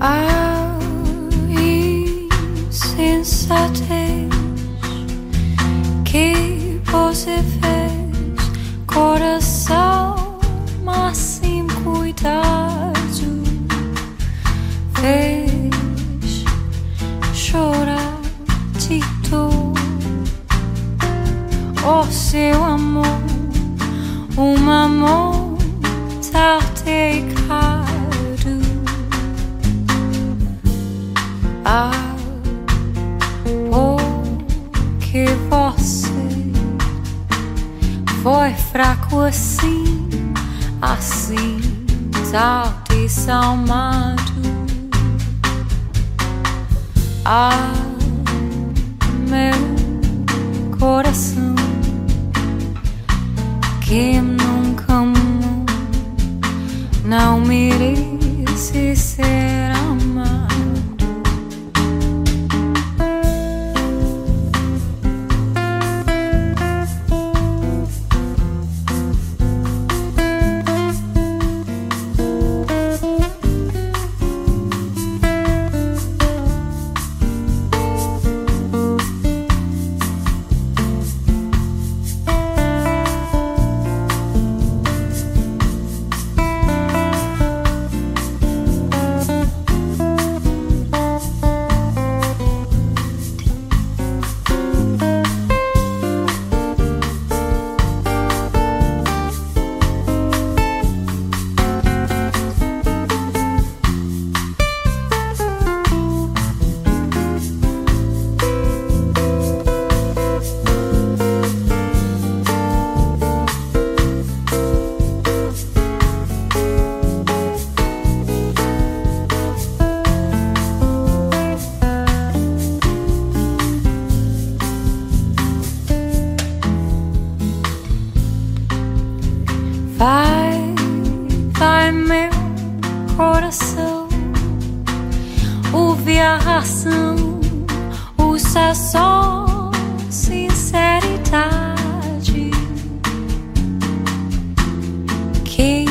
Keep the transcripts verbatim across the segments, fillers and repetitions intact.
A insensatez que você fez, coração, mas sem cuidado, fez chorar de dor. O seu amor, um amor tartegado. Ah, porque você foi fraco assim, assim, tal desalmado. Ah, meu coração, que nunca amou, não merece ser amado. Vai, vai meu coração, ouve a razão, usa só sinceridade. Quem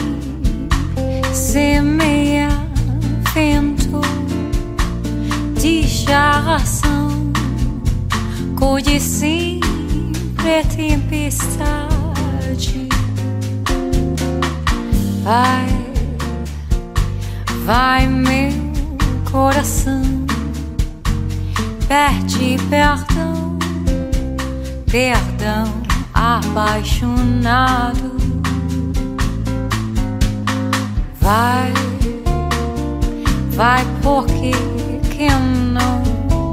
semeia vento, diz a razão, colhe sempre tempestade. Vai, vai meu coração, pede perdão, perdão apaixonado. Vai, vai porque quem não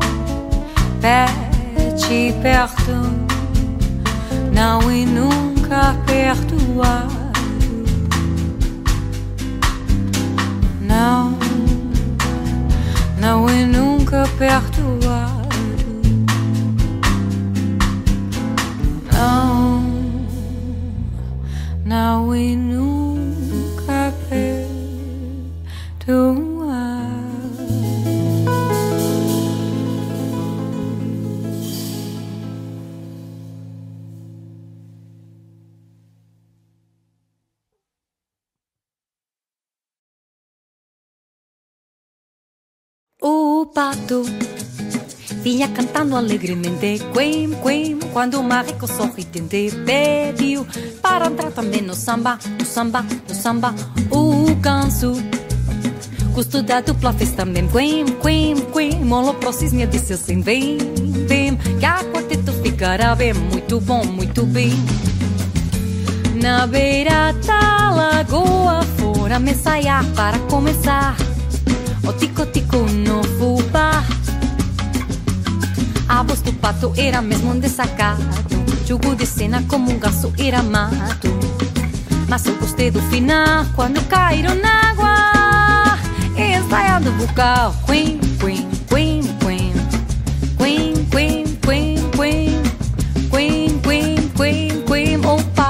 pede perdão não e nunca perdoar. Não, não e nunca perdoado. Não, não e nunca perdoado. O pato vinha cantando alegremente, quim, quim, quando o marreco sorridente pediu para entrar também no samba, no samba, no samba. O ganso gostou da dupla, fez também quim, quim, quim. Olhou pro cisne e disse assim, vem, vem, que a quarteto ficará bem, muito bom, muito bem. Na beira da lagoa fora me ensaiar para começar o tico-tico no fubá. A voz do pato era mesmo um desacato, jogo de cena como um gato era mato. Mas eu gostei do final, quando caíram na água, ensaiando o vocal. Quim, quim, quim, quim, quim, quim, quim, quim, quim, quim, quim, quim, o pato.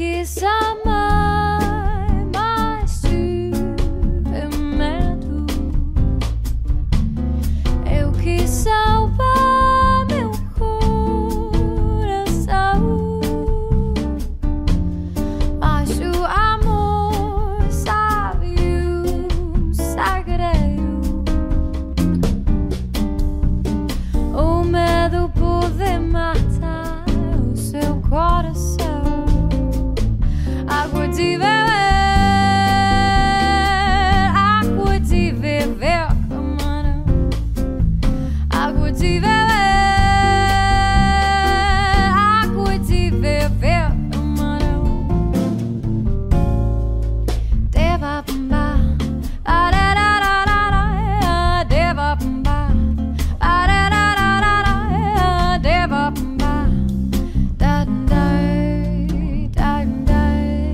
quis amar, mas tive medo. Eu quis salvar meu coração, mas o amor sabe o segredo. O medo pode matar o seu coração. Água de beber, água de beber, camarão. Água de beber, água de beber, camarão. Deva bamba, ararararara, deva bamba, ararararara, deva bamba, da da da da.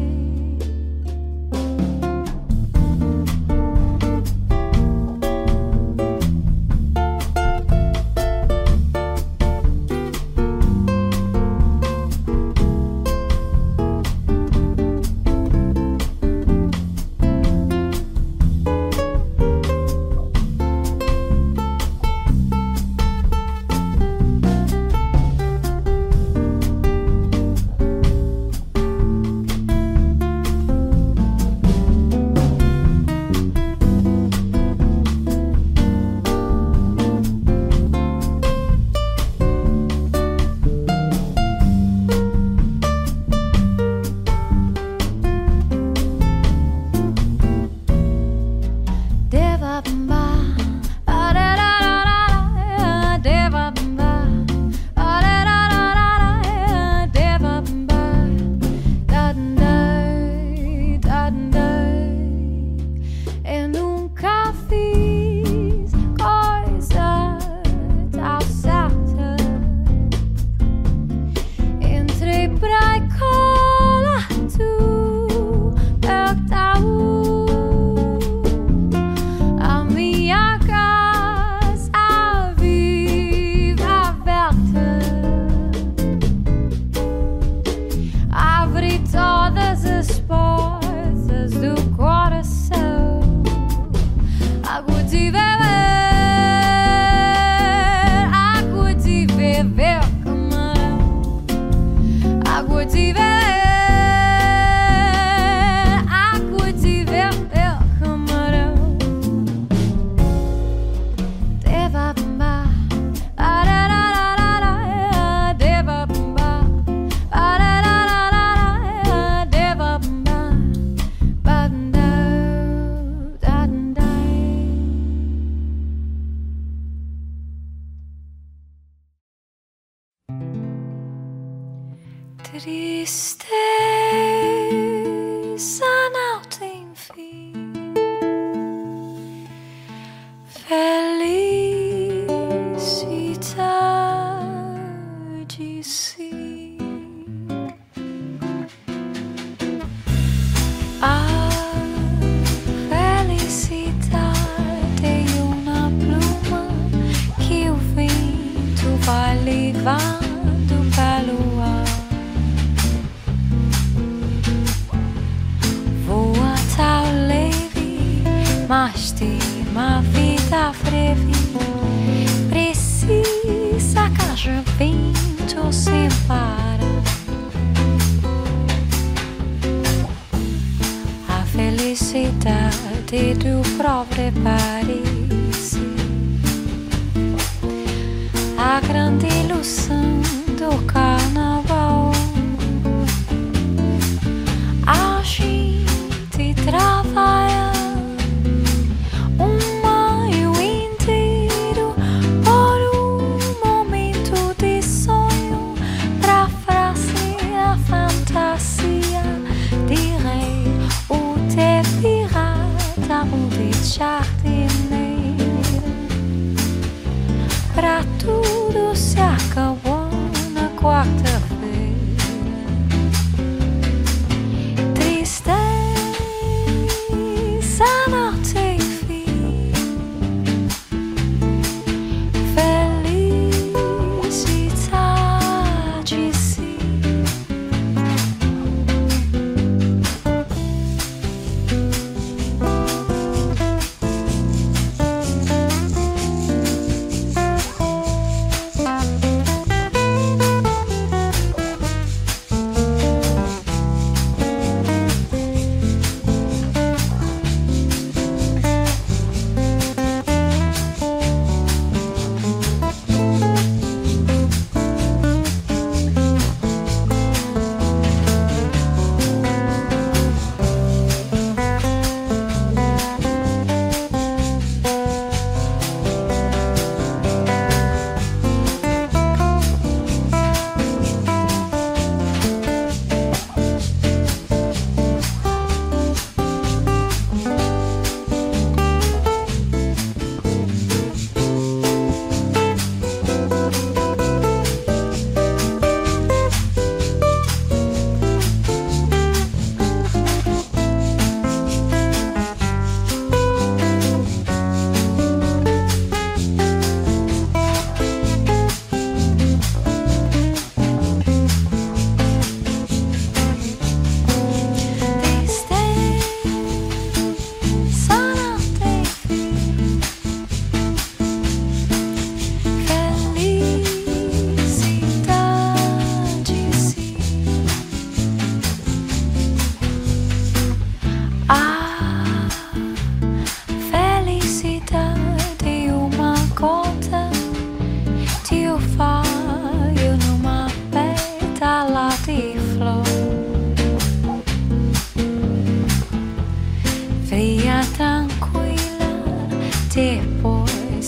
Deva bamba, ararararara, deva bamba, ararararara, deva bamba, da da da da. Eu nunca fiz coisa tão certa. Entrei pra escola, tu perguntou. A minha casa vive aberta. Abre todas as portas do coração. Água de beber, água de beber, camarão. Água de beber, água de beber, camarão. Deva bamba, ararararara, deva bamba, ararararara, deva bamba, badandau, dadandai. Tristeza não tem fim. Felicidade sim. A felicidade é uma pluma que o vento vai levando pelo ar. Voa tão leve, mas tem uma vida breve. Precisa que haja vento sem parar. A felicidade do próprio Paris, a grande ilusão do carnaval. A gente trabalha um maio inteiro por um momento de sonho, pra fazer a fantasia de rei ou de pirata ou de jardineiro. Pra tudo se acabou.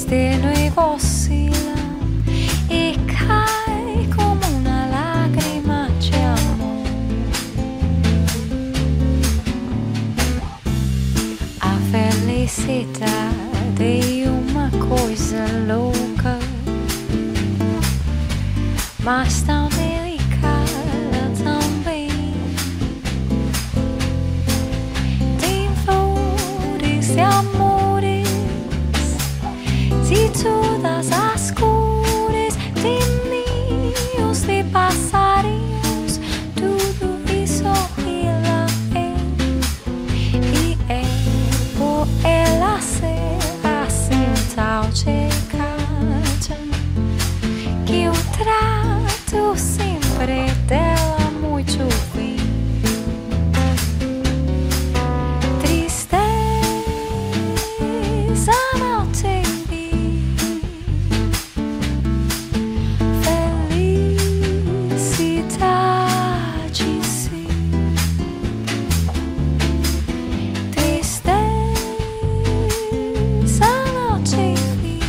tenue oscilla e cai come una lacrima de amor. A felicidade é uma coisa louca, mas tão delicada também. Tem flores e amores de todas as cores, de ninhos de passarinhos, tudo isso ela é. E é por ela ser assim tal de cada que eu trato sempre dela muito bem. Tristeza não tem fim, felicidade sim. Tristeza não tem fim,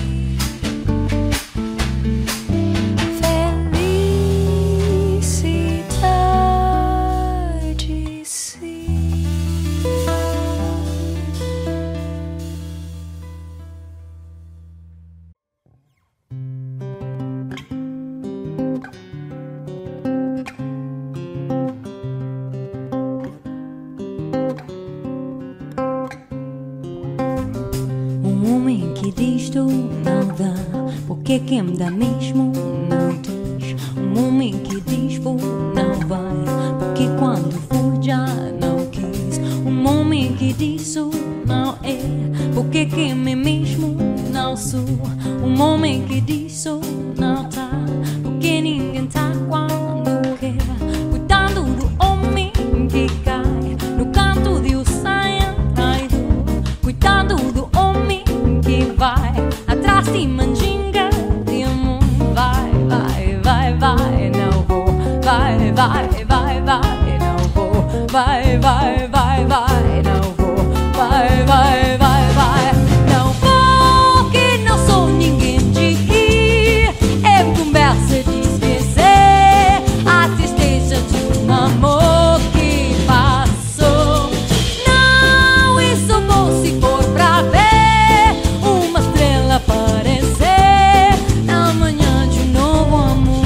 felicidade sim. Um homem que diz tu não dá, porque quem dá mesmo não diz. Um homem que diz vou não vai, porque quando for já não quis. Um homem que diz sou não é, porque quem é mesmo não sou. Um homem que diz sou não tá, porque ninguém tá quando quer. Cuidado do homem que cai no canto de o saia traidor. Cuidado do homem que vai atrás de mandinga de amor. Vai, vai, vai, vai, não vou. Vai, vai, vai, vai, não vou. Vai, vai, vai, vai, não vou. Vai, vai, vai, vai, não vou. Que não sou ninguém de ir. É conversa de esquecer a tristeza de um amor que passou. Não, isso bom se for pra ver uma estrela aparecer na manhã de um novo amor.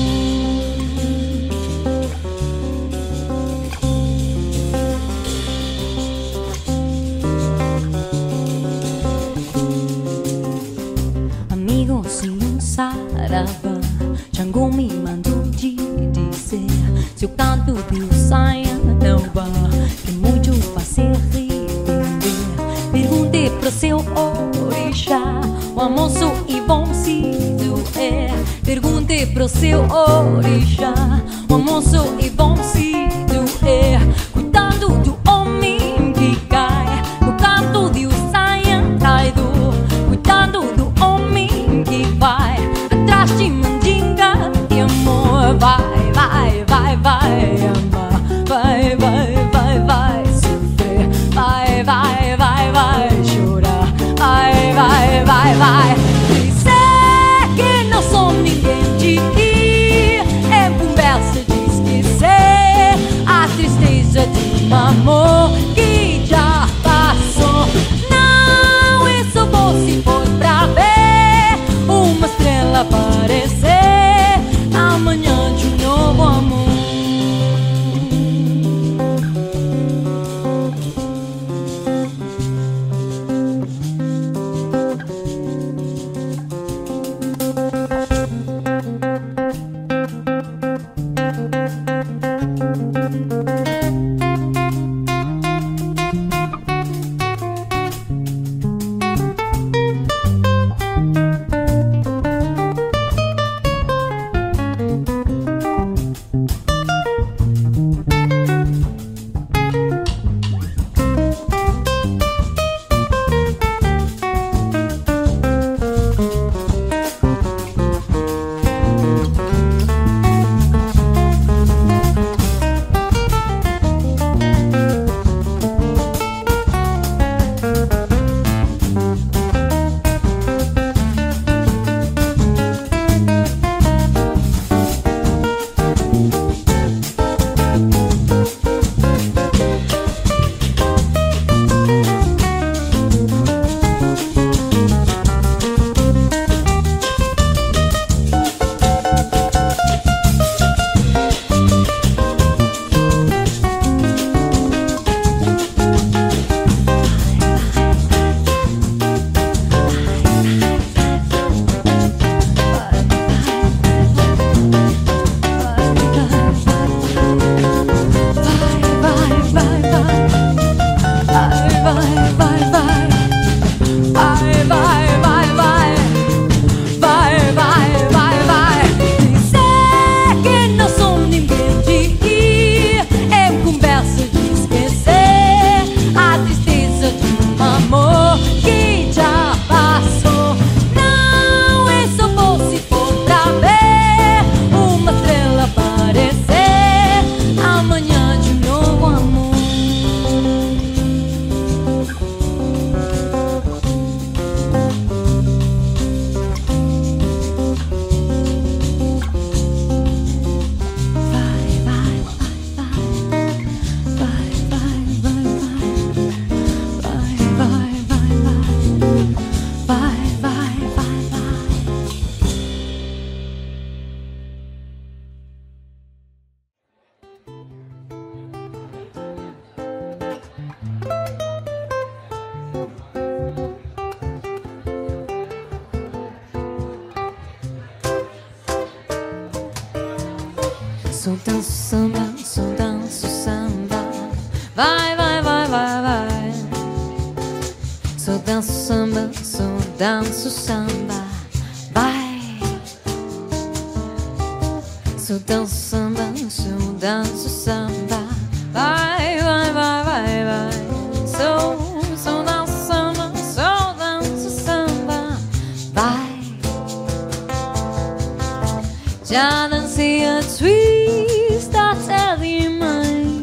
Amigo, se um saravá, Xangô me mandou te dizer: se o canto de o saia não vá, que muito fazer arrepender. Perguntei pro seu orixá, o almoço e bom se doer. Perguntei pro seu orixá, o almoço e bom se doer. Cuidado do homem que cai no canto de o saia traidor. Cuidado do homem que vai atrás de mandinga de amor. Vai, vai, vai, vai amar. Vai, vai, vai, vai sofrer. Vai, vai, vai, vai chorar. Vai, vai, vai, vai dizer que não sou ninguém de ir. É conversa de esquecer a tristeza de um amor que já passou. Não, isso bom se for pra ver uma estrela aparecer amanhã de um novo amor. Só danço samba, só danço samba. Vai, vai, vai, vai, vai. Só danço samba, só danço samba. Vai. Só danço samba, só danço samba. Vai, vai, vai, vai, vai. Só, só danço samba, só danço samba. Vai. Já dancei a twist até demais,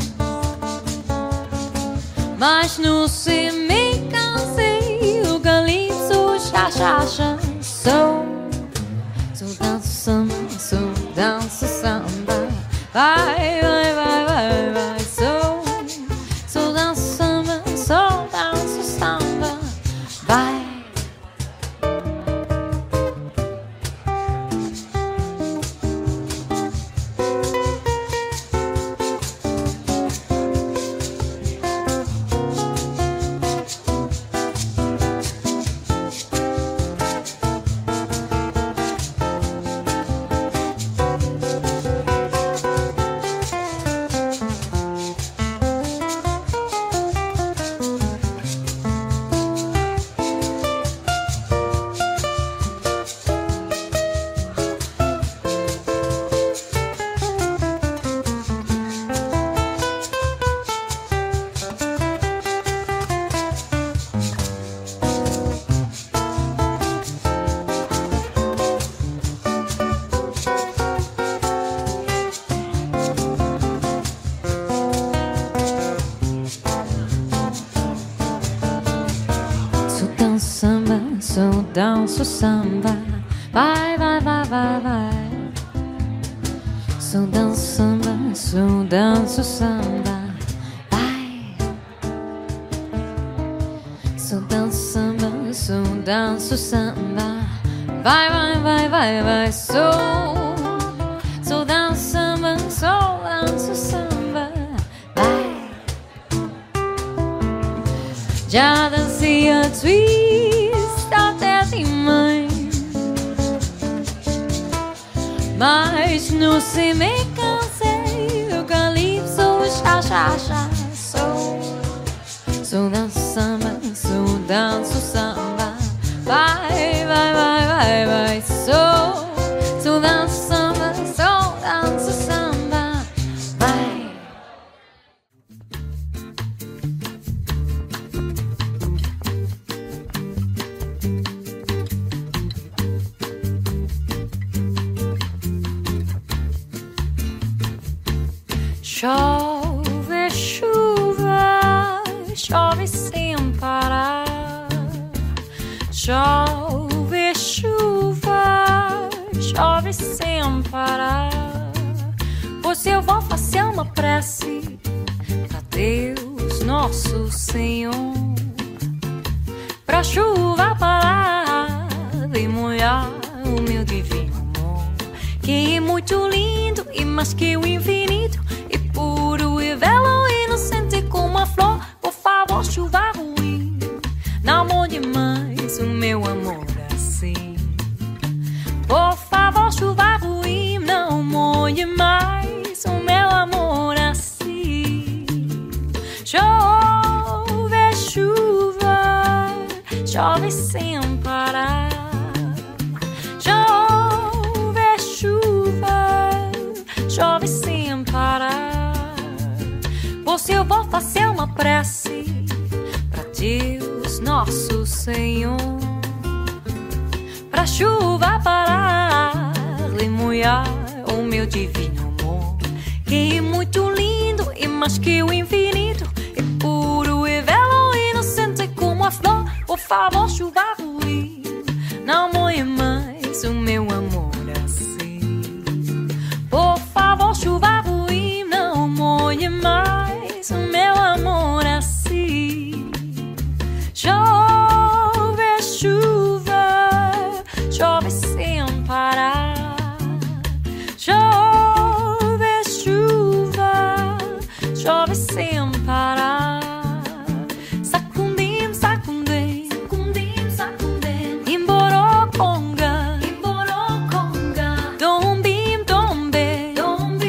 mas não sei, me cansei. O calypso, xa, xa, xa. Só, só danço samba, só danço samba. Vai, vai, vai, vai, vai. Só, só danço samba, só danço samba. Vai. Só danço samba, vai, vai, vai, vai, vai. Só danço samba, só danço samba, vai. Só danço samba, só danço samba, vai, vai, vai, vai, vai. Só, só danço samba, só danço samba, vai. Já dancei a twist até demais, mas não sei, me cansei. O calypso, xa, xa, xa. Só, só danço samba, só danço samba. Vai, vai, vai, vai, vai. Só, só danço samba, só danço samba. Vai. Chove chuva, chove sem parar. Chove chuva, chove sem parar. Pois eu vou fazer uma prece pra Deus Nosso Senhor, pra chuva parar e molhar o meu divino amor, que é muito lindo e mais que o infinito, e puro e belo e inocente como a flor. Por favor, chuva ruim, não molhe mais o meu amor assim. Por favor, chuva ruim, não molhe mais o meu amor assim. Chove chuva, chove sem parar. Chove chuva, chove sem parar. Pois eu vou fazer uma prece pra Deus Nosso Senhor, pra chuva parar e molhar o meu divino amor, que é muito lindo e mais que o infinito, é puro e belo e inocente como a flor. Por favor, chuva ruim, não molhe mais o meu amor assim. Por favor, chuva ruim, não molhe mais o meu amor assim. Chove chuva, chove sem parar. Chove chuva, chove sem parar. Sacundim, sacundim, sacundim, sacundim. Imboroconga, imboroconga. Dombim, dombe, dombi,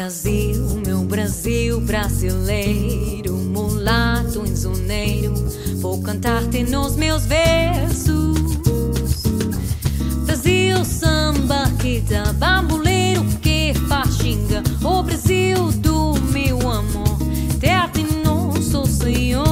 Brasil, meu Brasil brasileiro, mulato insoneiro, vou cantar-te nos meus versos. Brasil, samba que dá bamboleiro, que faz xinga, o Brasil do meu amor, terra de nosso Senhor.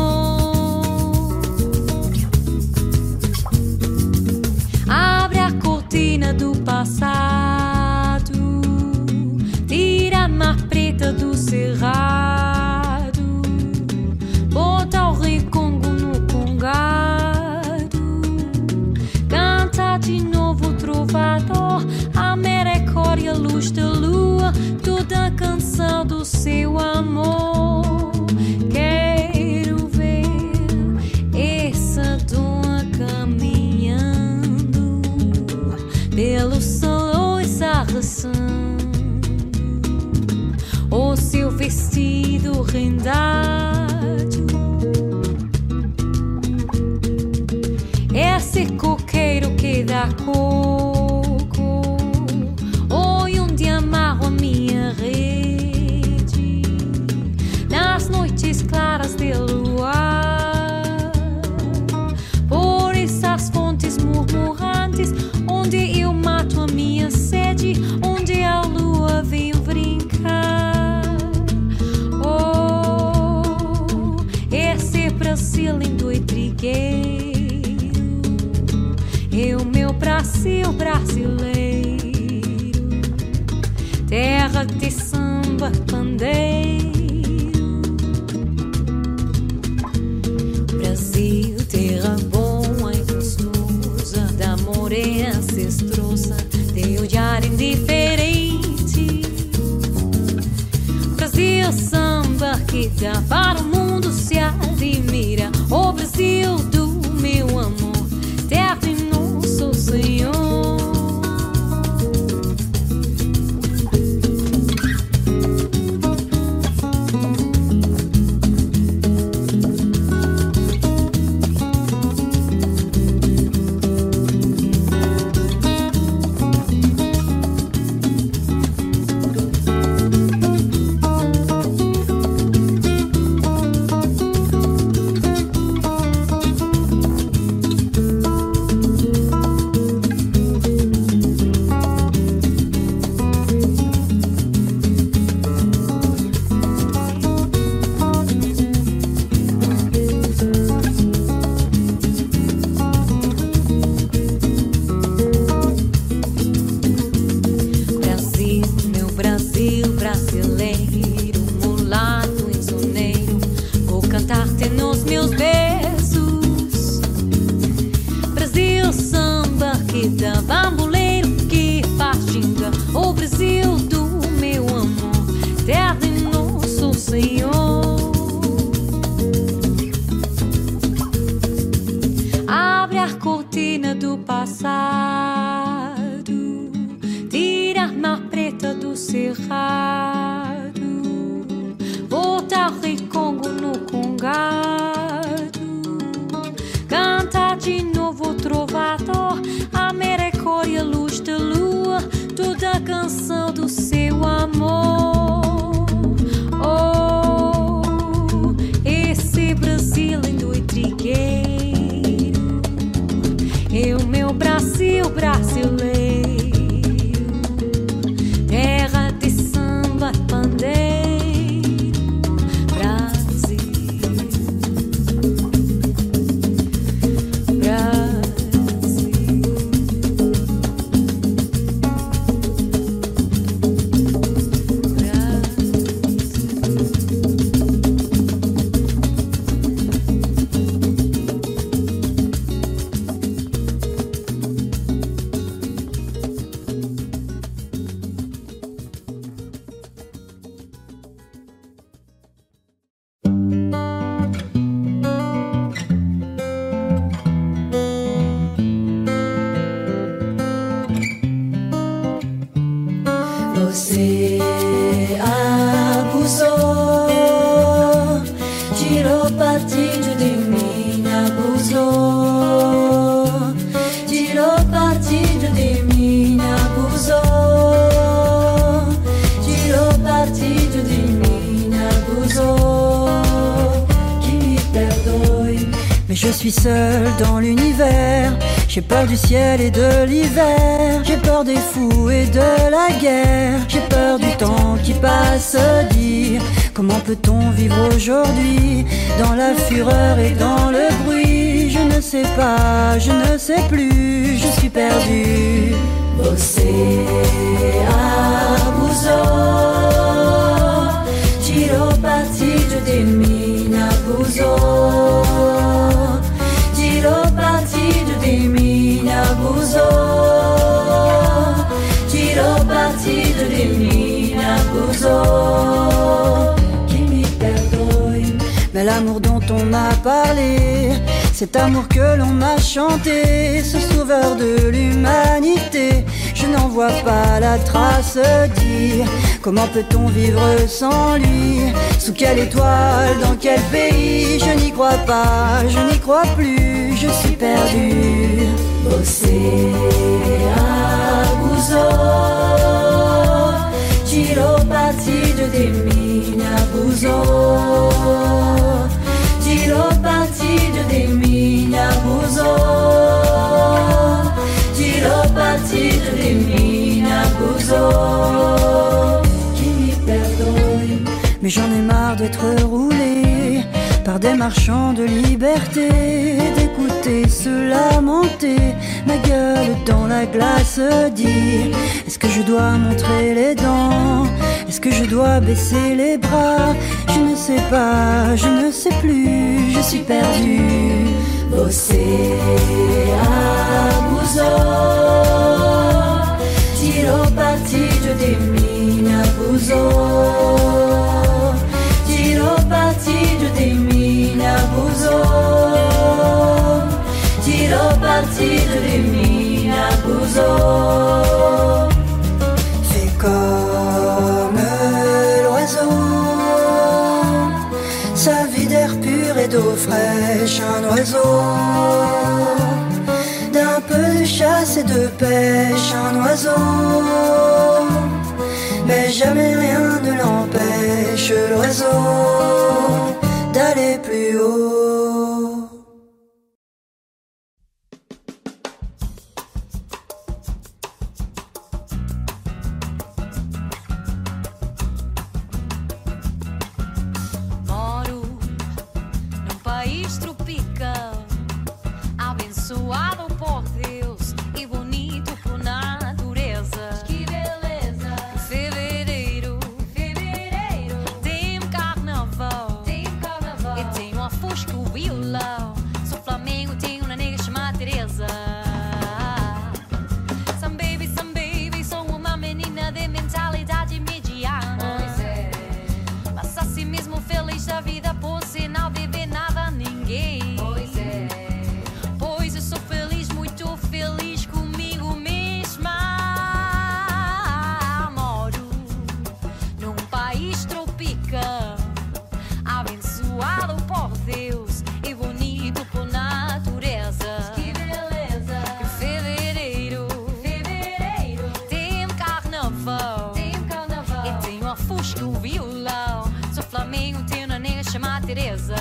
Abre a cortina do passado, tira a mar preta do cerrado, bota o recongo no congado, canta de novo o trovador, a misericórdia, a luz da lua, toda a canção do seu amor. Quero ver essa dona caminhando pelo sol e sarraçando, o seu vestido rendado. Esse coqueiro que dá coco, oi onde amarro a minha rede, nas noites claras de luar, por essas fontes murmurantes, onde eu mato a minha sede, onde a lua vem brincar. Oh, esse Brasil lindo e trigueiro, é o meu Brasil brasileiro, terra de samba pandeiro. Brasil, terra boa e gostosa, da morena ancestrosa, de olhar indiferente. Brasil, samba que dá para o mundo se admira, o Brasil do meu amor, terra de nosso Senhor. Você abusou, tirou partido de mim, abusou, tirou partido de mim, abusou, tirou partido. Je suis seul dans l'univers, j'ai peur du ciel et de l'hiver, j'ai peur des fous et de la guerre, j'ai peur du temps qui passe. Dire comment peut-on vivre aujourd'hui dans la fureur et dans le bruit? Je ne sais pas, je ne sais plus, je suis perdu. Você abusou, tirou partido de mim, abusou, tirou partido de mim, abusou, tirou partido de mim, abusou. Qui me perdoe. Mais l'amour dont on m'a parlé, cet amour que l'on m'a chanté, ce sauveur de l'humanité, je n'en vois pas la trace. Dire comment peut-on vivre sans lui? Sous quelle étoile, dans quel pays? Je n'y crois pas, je n'y crois plus, je suis perdu. Você abusou, tirou partido de mim, abusou, tirou partido de mim, abusou, tirou partido de mim, abusou. Qui me perdoe. Mais j'en ai marre d'être roulé par des marchands de liberté, d'écouter se lamenter, ma gueule dans la glace. Dire, est-ce que je dois montrer les dents? Est-ce que je dois baisser les bras? Je ne sais pas, je ne sais plus, je suis perdu. Você abusou, tirou partido de mim, abusou, tirou partido de mim, abusou, tirou partido de mim, abusou. Fais comme l'oiseau, sa vie d'air pur et d'eau fraîche, un oiseau d'un peu de chasse et de pêche, un oiseau, mais jamais rien ne l'empêche, l'oiseau, d'aller plus haut. Moro num país tropical, abençoado por Deus e bonito por natureza. Que beleza! Fevereiro, fevereiro, tem carnaval, tem carnaval. E tem uma fusca, o violão. Sou Flamengo, tenho uma nega chamada Teresa. Some baby, some baby, sou uma menina de mentalidade mediana. Pois é. Passa assim mesmo feliz da vida por ser não beber nada a ninguém. Pois é. Pois eu sou feliz, muito feliz comigo mesma. Moro num país tropical, abençoado por Deus e bonito por natureza. Que beleza! Em fevereiro, fevereiro, tem carnaval, tem carnaval. E tem uma fusca, o violão. Sou Flamengo, tenho uma nega chamada Teresa.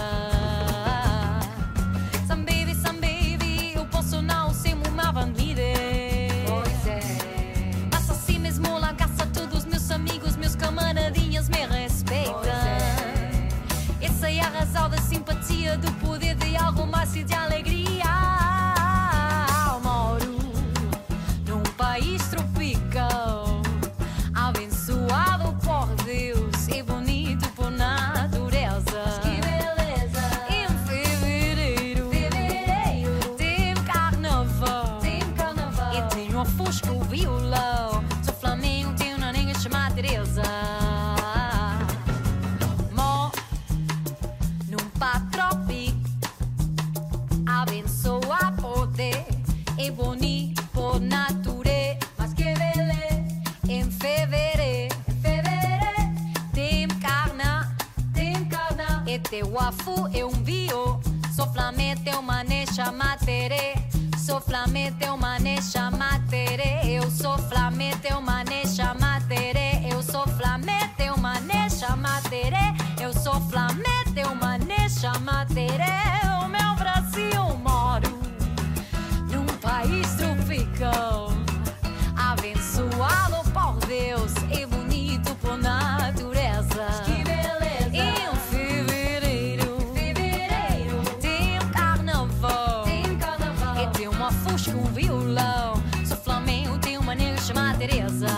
Some baby, some baby, eu posso não ser uma bandida. Pois é. Mas assim mesmo lá caça todos meus amigos, meus camaradinhas me respeitam. Pois é. Essa é a razão da simpatia, do poder de algo mais e de alegria. Moro num país tropical, abençoado por Deus e bonito por natureza. Que beleza! Em fevereiro, fevereiro, tem carnaval, tem carnaval. E tem uma fusca, o violão. Sou Flamengo, tenho uma nega chamada Teresa. Mó num patrópico, abençoado por Deus e bonito por natureza. Mas que beleza! Em fevereiro, fevereiro, tem carna, tem carna. E teu afu é um bio. Sou Flamengo, teu mané chama Tere. Sou Flamengo, teu mané chama Tere. Eu sou Flamengo, teu mané chama Tere. Eu sou Flamengo, teu mané chama Tere. Eu sou Flamengo, teu mané chama Tere. O meu Brasil. uma fusca, um violão. Sou flamengo, tenho uma nega chamada Teresa.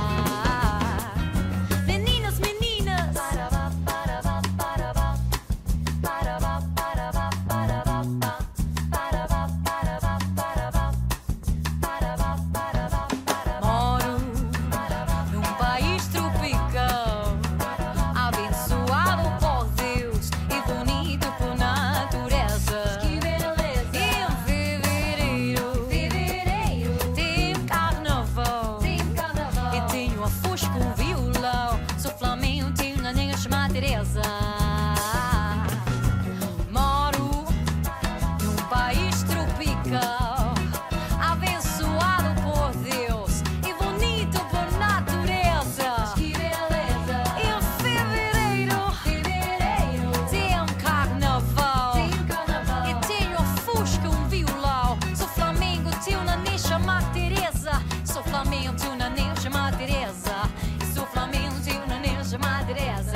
Meninas, meninas, moro num país tropical, abençoado por Deus e bonito por natureza. Que beleza! Em fevereiro, fevereiro tem carnaval, tem carnaval. E tenho a fusca, um violão. Sou flamengo, tenho uma nega chamada Teresa. Moro num país tropical, abençoado por Deus e bonito por natureza. Que beleza! Em fevereiro, fevereiro tem um carnaval, tem um carnaval. E tenho a fusca, um violão. Sou flamengo, tenho uma nega chamada Teresa. Sou flamengo, tenho uma nega chamada Teresa. E sou flamengo, tenho uma nega chamada Teresa.